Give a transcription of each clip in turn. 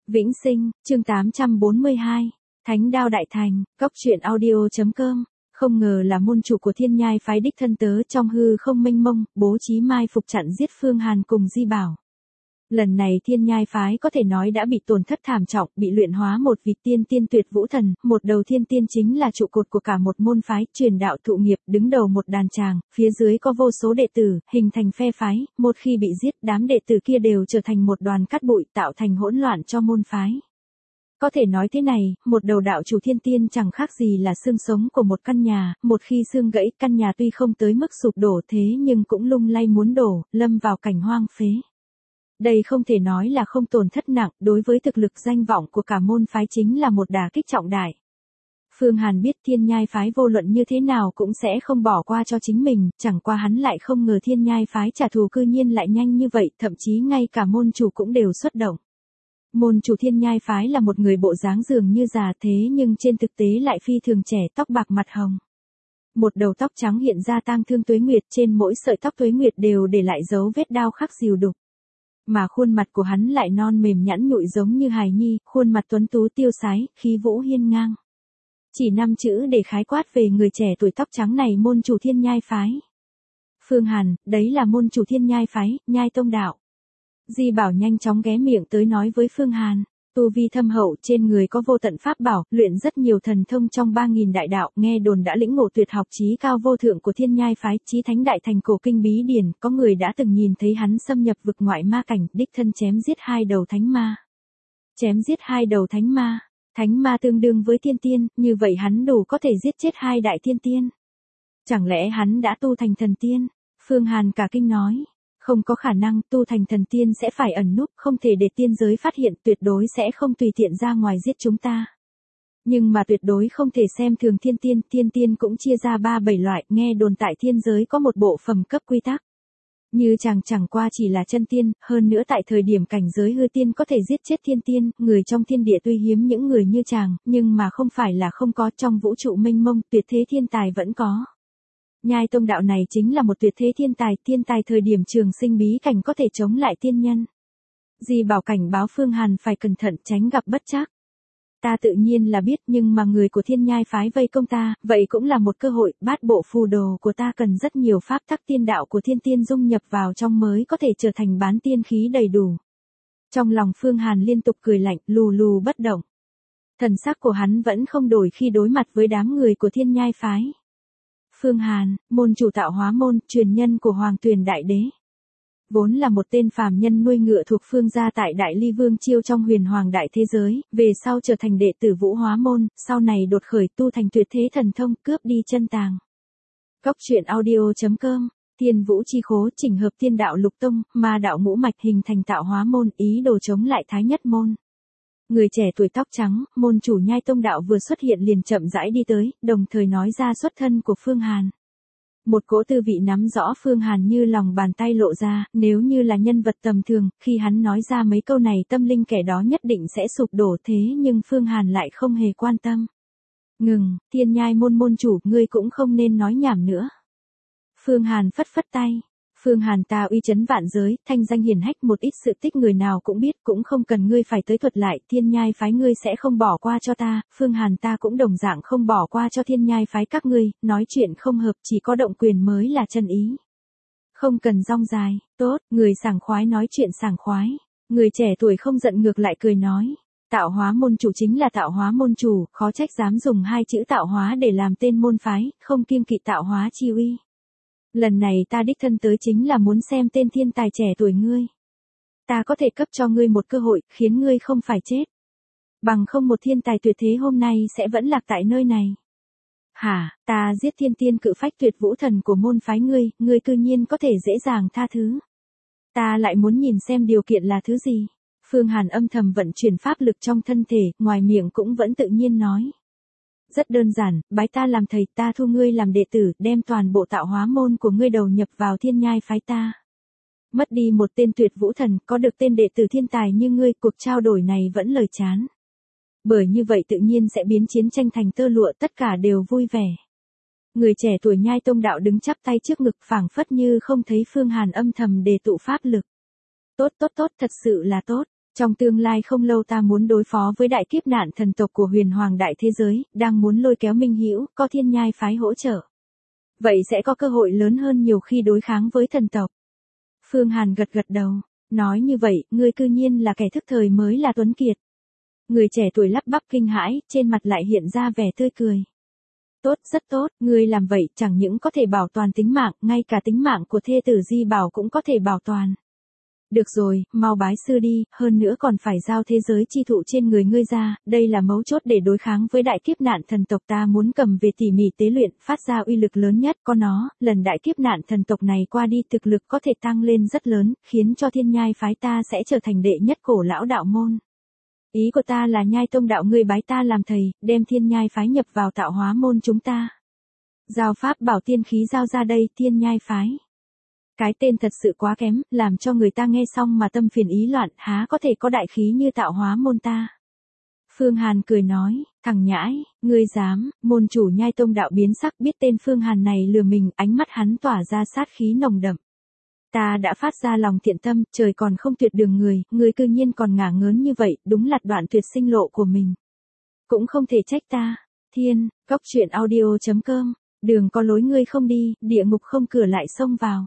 Vĩnh Sinh, chương 842, Thánh Đao Đại Thành, Cốc truyện audio.com. Không ngờ là môn chủ của Thiên Nhai phái đích thân tớ trong hư không mênh mông, bố trí mai phục chặn giết Phương Hàn cùng Di Bảo. Lần này Thiên Nhai phái có thể nói đã bị tổn thất thảm trọng, bị luyện hóa một vị tiên tiên tuyệt vũ thần, một đầu thiên tiên chính là trụ cột của cả một môn phái, truyền đạo thụ nghiệp, đứng đầu một đàn tràng, phía dưới có vô số đệ tử, hình thành phe phái, một khi bị giết, đám đệ tử kia đều trở thành một đoàn cát bụi, tạo thành hỗn loạn cho môn phái. Có thể nói thế này, một đầu đạo chủ thiên tiên chẳng khác gì là xương sống của một căn nhà, một khi xương gãy, căn nhà tuy không tới mức sụp đổ thế nhưng cũng lung lay muốn đổ, lâm vào cảnh hoang phế. Đây không thể nói là không tổn thất nặng, đối với thực lực danh vọng của cả môn phái chính là một đả kích trọng đại. Phương Hàn biết Thiên Nhai phái vô luận như thế nào cũng sẽ không bỏ qua cho chính mình, chẳng qua hắn lại không ngờ Thiên Nhai phái trả thù cư nhiên lại nhanh như vậy, thậm chí ngay cả môn chủ cũng đều xuất động. Môn chủ Thiên Nhai phái là một người bộ dáng dường như già thế nhưng trên thực tế lại phi thường trẻ, tóc bạc mặt hồng. Một đầu tóc trắng hiện ra tang thương tuế nguyệt, trên mỗi sợi tóc tuế nguyệt đều để lại dấu vết đao khắc dìu đục. Mà khuôn mặt của hắn lại non mềm nhẵn nhụi giống như hài nhi, khuôn mặt tuấn tú tiêu sái, khí vũ hiên ngang. Chỉ 5 chữ để khái quát về người trẻ tuổi tóc trắng này, môn chủ Thiên Nhai phái. Phương Hàn, đấy là môn chủ Thiên Nhai phái, Nhai Tông đạo. Di Bảo nhanh chóng ghé miệng tới nói với Phương Hàn, tu vi thâm hậu, trên người có vô tận pháp bảo, luyện rất nhiều thần thông trong 3000 đại đạo, nghe đồn đã lĩnh ngộ tuyệt học chí cao vô thượng của Thiên Nhai phái, chí thánh đại thành cổ kinh bí điển, có người đã từng nhìn thấy hắn xâm nhập vực ngoại ma cảnh, đích thân chém giết 2 đầu thánh ma. Chém giết 2 đầu thánh ma tương đương với thiên tiên, như vậy hắn đủ có thể giết chết 2 đại thiên tiên. Chẳng lẽ hắn đã tu thành thần tiên? Phương Hàn cả kinh nói. Không có khả năng, tu thành thần tiên sẽ phải ẩn núp, không thể để tiên giới phát hiện, tuyệt đối sẽ không tùy tiện ra ngoài giết chúng ta. Nhưng mà tuyệt đối không thể xem thường thiên tiên cũng chia ra 3-7 loại, nghe đồn tại thiên giới có một bộ phẩm cấp quy tắc. Như chẳng qua chỉ là chân tiên, hơn nữa tại thời điểm cảnh giới hư tiên có thể giết chết thiên tiên, người trong thiên địa tuy hiếm những người như chàng, nhưng mà không phải là không có, trong vũ trụ mênh mông, tuyệt thế thiên tài vẫn có. Nhai Tông đạo này chính là một tuyệt thế thiên tài thời điểm trường sinh bí cảnh có thể chống lại tiên nhân. Di Bảo cảnh báo Phương Hàn phải cẩn thận tránh gặp bất trắc. Ta tự nhiên là biết, nhưng mà người của Thiên Nhai phái vây công ta, vậy cũng là một cơ hội, bát bộ phù đồ của ta cần rất nhiều pháp tắc tiên đạo của thiên tiên dung nhập vào trong mới có thể trở thành bán tiên khí đầy đủ. Trong lòng Phương Hàn liên tục cười lạnh, lù bất động. Thần sắc của hắn vẫn không đổi khi đối mặt với đám người của Thiên Nhai phái. Phương Hàn, môn chủ Tạo Hóa môn, truyền nhân của Hoàng Tuyền Đại Đế. Vốn là một tên phàm nhân nuôi ngựa thuộc Phương gia tại Đại Ly Vương Chiêu trong Huyền Hoàng đại thế giới, về sau trở thành đệ tử Vũ Hóa môn, sau này đột khởi tu thành tuyệt thế thần thông, cướp đi chân tàng. Cốc truyện audio.com. Thiên Vũ chi khố chỉnh hợp thiên đạo lục tông, ma đạo ngũ mạch hình thành Tạo Hóa môn, ý đồ chống lại Thái Nhất môn. Người trẻ tuổi tóc trắng, môn chủ Nhai Tông đạo vừa xuất hiện liền chậm rãi đi tới, đồng thời nói ra xuất thân của Phương Hàn. Một cỗ tư vị nắm rõ Phương Hàn như lòng bàn tay lộ ra, nếu như là nhân vật tầm thường, khi hắn nói ra mấy câu này tâm linh kẻ đó nhất định sẽ sụp đổ, thế nhưng Phương Hàn lại không hề quan tâm. Ngừng, Thiên Nhai môn môn chủ, ngươi cũng không nên nói nhảm nữa. Phương Hàn phất tay. Phương Hàn ta uy chấn vạn giới, thanh danh hiển hách, một ít sự tích người nào cũng biết, cũng không cần ngươi phải tới thuật lại, Thiên Nhai phái ngươi sẽ không bỏ qua cho ta, Phương Hàn ta cũng đồng dạng không bỏ qua cho Thiên Nhai phái các ngươi, nói chuyện không hợp, chỉ có động quyền mới là chân ý. Không cần rong dài, tốt, người sảng khoái nói chuyện sảng khoái. Người trẻ tuổi không giận ngược lại cười nói, Tạo Hóa môn chủ chính là Tạo Hóa môn chủ, khó trách dám dùng 2 chữ Tạo Hóa để làm tên môn phái, không kiêng kỵ Tạo Hóa chi uy. Lần này ta đích thân tới chính là muốn xem tên thiên tài trẻ tuổi ngươi. Ta có thể cấp cho ngươi một cơ hội, khiến ngươi không phải chết. Bằng không một thiên tài tuyệt thế hôm nay sẽ vẫn lạc tại nơi này. Hả, ta giết thiên tiên cự phách tuyệt vũ thần của môn phái ngươi cư nhiên có thể dễ dàng tha thứ. Ta lại muốn nhìn xem điều kiện là thứ gì. Phương Hàn âm thầm vận chuyển pháp lực trong thân thể, ngoài miệng cũng vẫn tự nhiên nói. Rất đơn giản, bái ta làm thầy, ta thu ngươi làm đệ tử, đem toàn bộ Tạo Hóa môn của ngươi đầu nhập vào Thiên Nhai phái ta. Mất đi một tên tuyệt vũ thần, có được tên đệ tử thiên tài như ngươi, cuộc trao đổi này vẫn lời chán. Bởi như vậy tự nhiên sẽ biến chiến tranh thành tơ lụa, tất cả đều vui vẻ. Người trẻ tuổi Nhai Tông đạo đứng chắp tay trước ngực, phảng phất như không thấy Phương Hàn âm thầm đề tụ pháp lực. Tốt, thật sự là tốt. Trong tương lai không lâu ta muốn đối phó với đại kiếp nạn thần tộc của huyền hoàng đại thế giới, đang muốn lôi kéo minh hữu, có thiên nhai phái hỗ trợ. Vậy sẽ có cơ hội lớn hơn nhiều khi đối kháng với thần tộc. Phương Hàn gật gật đầu, nói như vậy, ngươi cư nhiên là kẻ thức thời mới là Tuấn Kiệt. Người trẻ tuổi lắp bắp kinh hãi, trên mặt lại hiện ra vẻ tươi cười. Tốt, rất tốt, ngươi làm vậy chẳng những có thể bảo toàn tính mạng, ngay cả tính mạng của thê tử Di Bảo cũng có thể bảo toàn. Được rồi, mau bái sư đi, hơn nữa còn phải giao thế giới chi thụ trên người ngươi ra, đây là mấu chốt để đối kháng với đại kiếp nạn thần tộc ta muốn cầm về tỉ mỉ tế luyện, phát ra uy lực lớn nhất, có nó, lần đại kiếp nạn thần tộc này qua đi thực lực có thể tăng lên rất lớn, khiến cho thiên nhai phái ta sẽ trở thành đệ nhất cổ lão đạo môn. Ý của ta là nhai tông đạo ngươi bái ta làm thầy, đem thiên nhai phái nhập vào tạo hóa môn chúng ta. Giao pháp bảo tiên khí giao ra đây, thiên nhai phái. Cái tên thật sự quá kém, làm cho người ta nghe xong mà tâm phiền ý loạn, há có thể có đại khí như tạo hóa môn ta. Phương Hàn cười nói, thằng nhãi, ngươi dám, môn chủ nhai tông đạo biến sắc biết tên Phương Hàn này lừa mình, ánh mắt hắn tỏa ra sát khí nồng đậm. Ta đã phát ra lòng thiện tâm, trời còn không tuyệt đường người, ngươi cư nhiên còn ngả ngớn như vậy, đúng là đoạn tuyệt sinh lộ của mình. Cũng không thể trách ta. Thiên, Góc Truyện Audio.com, đường có lối ngươi không đi, địa ngục không cửa lại xông vào.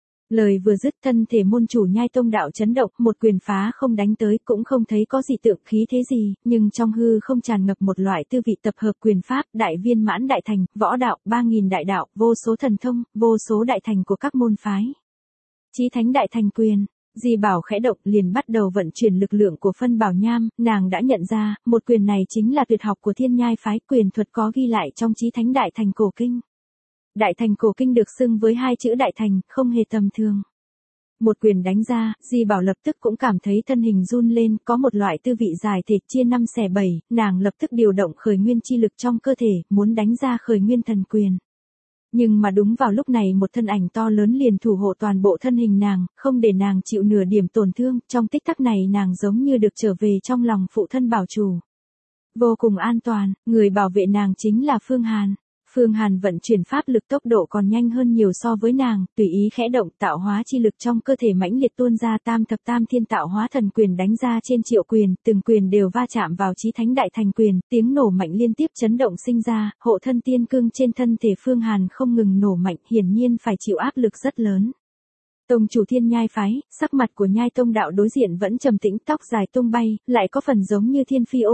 Lời vừa dứt thân thể môn chủ nhai tông đạo chấn động, một quyền phá không đánh tới, cũng không thấy có gì tượng khí thế gì, nhưng trong hư không tràn ngập một loại tư vị tập hợp quyền pháp, đại viên mãn đại thành, võ đạo, 3.000 đại đạo, vô số thần thông, vô số đại thành của các môn phái. Chí thánh đại thành quyền. Di Bảo khẽ động liền bắt đầu vận chuyển lực lượng của phân bảo nham, nàng đã nhận ra, một quyền này chính là tuyệt học của thiên nhai phái, quyền thuật có ghi lại trong chí thánh đại thành cổ kinh. Đại thành cổ kinh được xưng với hai chữ đại thành, không hề tầm thường. Một quyền đánh ra, Di Bảo lập tức cũng cảm thấy thân hình run lên, có một loại tư vị giải thể chia 5 xẻ 7, nàng lập tức điều động khởi nguyên chi lực trong cơ thể, muốn đánh ra khởi nguyên thần quyền. Nhưng mà đúng vào lúc này một thân ảnh to lớn liền thủ hộ toàn bộ thân hình nàng, không để nàng chịu nửa điểm tổn thương, trong tích tắc này nàng giống như được trở về trong lòng phụ thân bảo chủ. Vô cùng an toàn, người bảo vệ nàng chính là Phương Hàn. Phương Hàn vận chuyển pháp lực tốc độ còn nhanh hơn nhiều so với nàng, tùy ý khẽ động tạo hóa chi lực trong cơ thể mãnh liệt tuôn ra tam thập tam thiên tạo hóa thần quyền đánh ra trên triệu quyền, từng quyền đều va chạm vào chí thánh đại thành quyền, tiếng nổ mạnh liên tiếp chấn động sinh ra, hộ thân tiên cương trên thân thể Phương Hàn không ngừng nổ mạnh, hiển nhiên phải chịu áp lực rất lớn. Tông chủ thiên nhai phái, sắc mặt của nhai tông đạo đối diện vẫn trầm tĩnh, tóc dài tung bay, lại có phần giống như thiên phi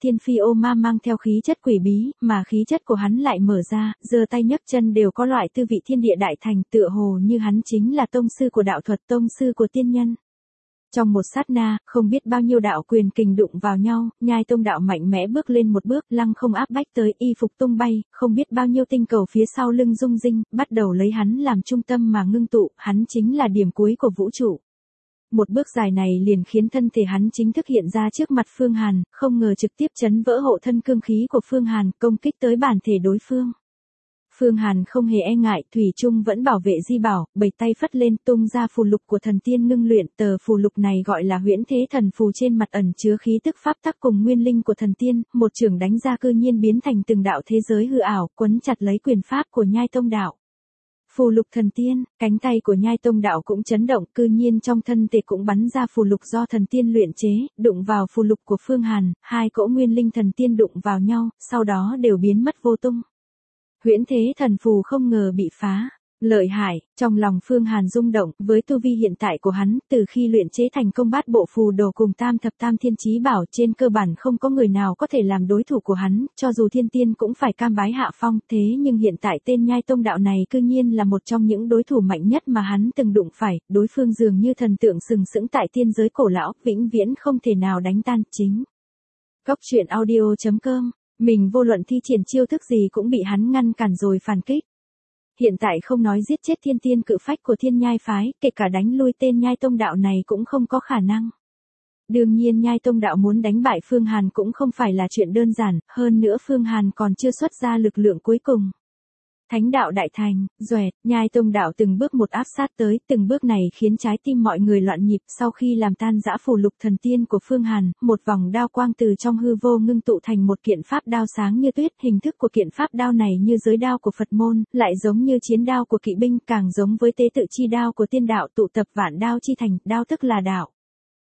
ô ma mang theo khí chất quỷ bí, mà khí chất của hắn lại mở ra, giơ tay nhấc chân đều có loại tư vị thiên địa đại thành, tựa hồ như hắn chính là tông sư của đạo thuật, tông sư của tiên nhân. Trong một sát na, không biết bao nhiêu đạo quyền kình đụng vào nhau, nhai tông đạo mạnh mẽ bước lên một bước, lăng không áp bách tới, y phục tung bay, không biết bao nhiêu tinh cầu phía sau lưng rung rinh, bắt đầu lấy hắn làm trung tâm mà ngưng tụ, hắn chính là điểm cuối của vũ trụ. Một bước dài này liền khiến thân thể hắn chính thức hiện ra trước mặt Phương Hàn, không ngờ trực tiếp chấn vỡ hộ thân cương khí của Phương Hàn, công kích tới bản thể đối phương. Phương Hàn không hề e ngại, thủy chung vẫn bảo vệ Di Bảo, bảy tay phất lên tung ra phù lục của thần tiên ngưng luyện, tờ phù lục này gọi là huyễn thế thần phù, trên mặt ẩn chứa khí tức pháp tắc cùng nguyên linh của thần tiên, một chưởng đánh ra cư nhiên biến thành từng đạo thế giới hư ảo, quấn chặt lấy quyền pháp của nhai tông đạo. Phù lục thần tiên, cánh tay của nhai tông đạo cũng chấn động, cư nhiên trong thân thể cũng bắn ra phù lục do thần tiên luyện chế, đụng vào phù lục của Phương Hàn, hai cỗ nguyên linh thần tiên đụng vào nhau, sau đó đều biến mất vô tung. Huyễn thế thần phù không ngờ bị phá. Lợi hại, trong lòng Phương Hàn rung động, với tu vi hiện tại của hắn, từ khi luyện chế thành công bát bộ phù đồ cùng tam thập tam thiên chí bảo, trên cơ bản không có người nào có thể làm đối thủ của hắn, cho dù thiên tiên cũng phải cam bái hạ phong, thế nhưng hiện tại tên nhai tông đạo này cư nhiên là một trong những đối thủ mạnh nhất mà hắn từng đụng phải, đối phương dường như thần tượng sừng sững tại tiên giới cổ lão, vĩnh viễn không thể nào đánh tan. Chính Góc Truyện Audio.com, mình vô luận thi triển chiêu thức gì cũng bị hắn ngăn cản rồi phản kích. Hiện tại không nói giết chết thiên tiên cự phách của thiên nhai phái, kể cả đánh lui tên nhai tông đạo này cũng không có khả năng. Đương nhiên nhai tông đạo muốn đánh bại Phương Hàn cũng không phải là chuyện đơn giản, hơn nữa Phương Hàn còn chưa xuất ra lực lượng cuối cùng. Thánh đạo đại thành, doẹt, nhai tông đạo từng bước một áp sát tới, từng bước này khiến trái tim mọi người loạn nhịp, sau khi làm tan rã phù lục thần tiên của Phương Hàn, một vòng đao quang từ trong hư vô ngưng tụ thành một kiện pháp đao sáng như tuyết, hình thức của kiện pháp đao này như giới đao của Phật môn, lại giống như chiến đao của kỵ binh, càng giống với tế tự chi đao của tiên đạo, tụ tập vạn đao chi thành, đao tức là đạo.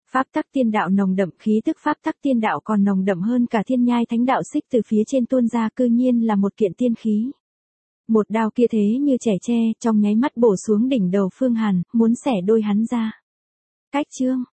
Pháp tắc tiên đạo nồng đậm, khí tức pháp tắc tiên đạo còn nồng đậm hơn cả thiên nhai thánh đạo xích từ phía trên tuôn ra, cư nhiên là một kiện tiên khí. Một đao kia thế như trẻ tre, trong nháy mắt bổ xuống đỉnh đầu Phương Hàn, muốn xẻ đôi hắn ra. Cách chương